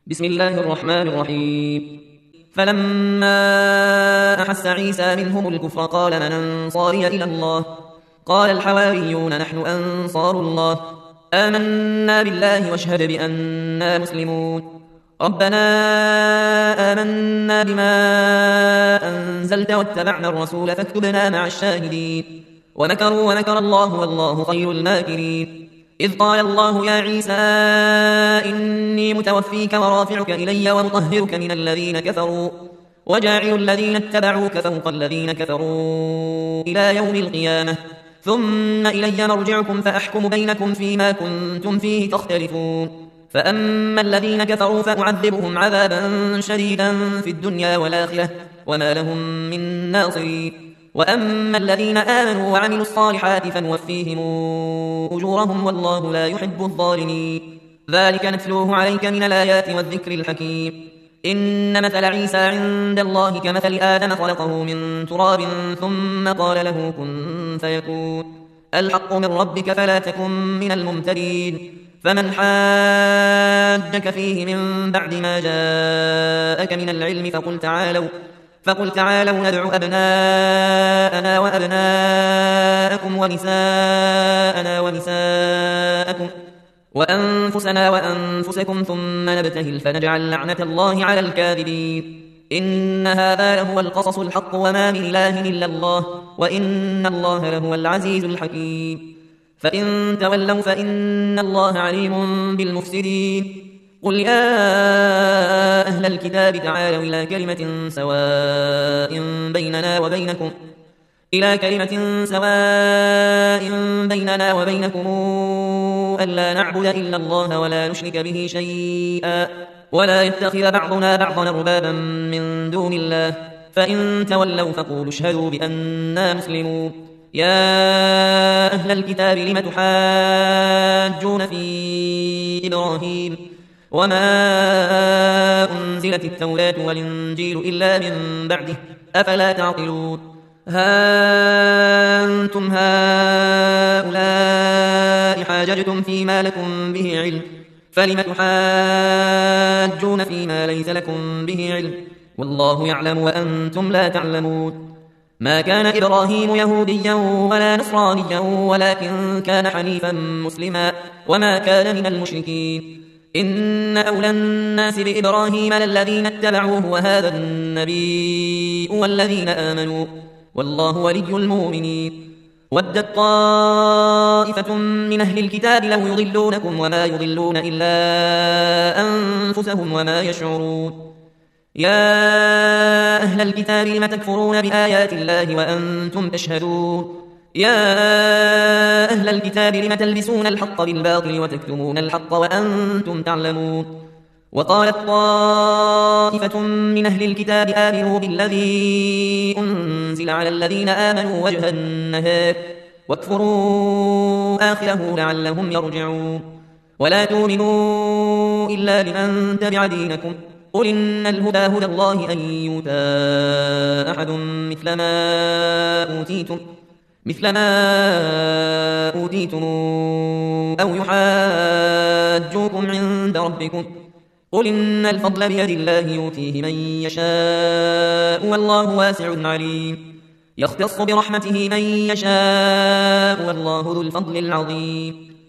بسم الله الرحمن الرحيم. فلما أحس عيسى منهم الكفر قال من أنصاري إلى الله؟ قال الحواريون نحن أنصار الله، آمنا بالله واشهد بأننا مسلمون. ربنا آمنا بما أنزلت واتبعنا الرسول فاكتبنا مع الشاهدين. ومكروا ومكر الله والله خير الماكرين. إذ قال الله يا عيسى إني متوفيك ورافعك إلي ومطهرك من الذين كفروا وجاعل الذين اتبعوك فوق الذين كفروا إلى يوم القيامة، ثم إلي مرجعكم فأحكم بينكم فيما كنتم فيه تختلفون. فأما الذين كفروا فأعذبهم عذابا شديدا في الدنيا والآخرة وما لهم من ناصرين. وأما الذين آمنوا وعملوا الصالحات فنوفيهم أجورهم والله لا يحب الظالمين. ذلك نتلوه عليك من الآيات والذكر الحكيم. إن مثل عيسى عند الله كمثل آدم خلقه من تراب ثم قال له كن فيكون. الحق من ربك فلا تكن من الممترين. فمن حاجك فيه من بعد ما جاءك من العلم فقل تعالوا ندع أبناءنا وأبناءكم ونساءنا ونساءكم وأنفسنا وأنفسكم ثم نبتهل فنجعل لعنة الله على الكاذبين. إن هذا لهو القصص الحق وما من إله إلا الله وإن الله لهو العزيز الحكيم. فإن تولوا فإن الله عليم بالمفسدين. قل يا أهل الكتاب تعالوا إلى كلمة سواء بيننا وبينكم ألا نعبد إلا الله ولا نشرك به شيئا ولا يتخذ بعضنا بعضا أربابا من دون الله، فإن تولوا فقولوا اشهدوا بأننا مسلمون. يا أهل الكتاب لم تحاجون في إبراهيم وما أنزلت التوراة والإنجيل إلا من بعده أفلا تعقلون. ها أنتم هؤلاء حاججتم فيما لكم به علم فلم تحاجون فيما ليس لكم به علم والله يعلم وأنتم لا تعلمون. ما كان إبراهيم يهوديا ولا نصرانيا ولكن كان حنيفا مسلما وما كان من المشركين. إن أولى الناس بإبراهيم للذين اتبعوه وهذا النبي والذين آمنوا والله ولي المؤمنين. ودت طائفة من أهل الكتاب لو يضلونكم وما يضلون إلا أنفسهم وما يشعرون. يا أهل الكتاب لم تكفرون بآيات الله وأنتم تشهدون. يا أهل الكتاب لم تلبسون الحق بالباطل وتكتمون الحق وأنتم تعلمون. وقالت طائفة من أهل الكتاب آمنوا بالذي أنزل على الذين آمنوا وجه النهار واكفروا آخره لعلهم يرجعون. ولا تؤمنوا إلا لمن تبع دينكم قل إن الهدى هدى الله أن يؤتى أحد مثل ما أوتيتم أو يحاجوكم عند ربكم قل إن الفضل بيد الله يؤتيه من يشاء والله واسع عليم. يختص برحمته من يشاء والله ذو الفضل العظيم.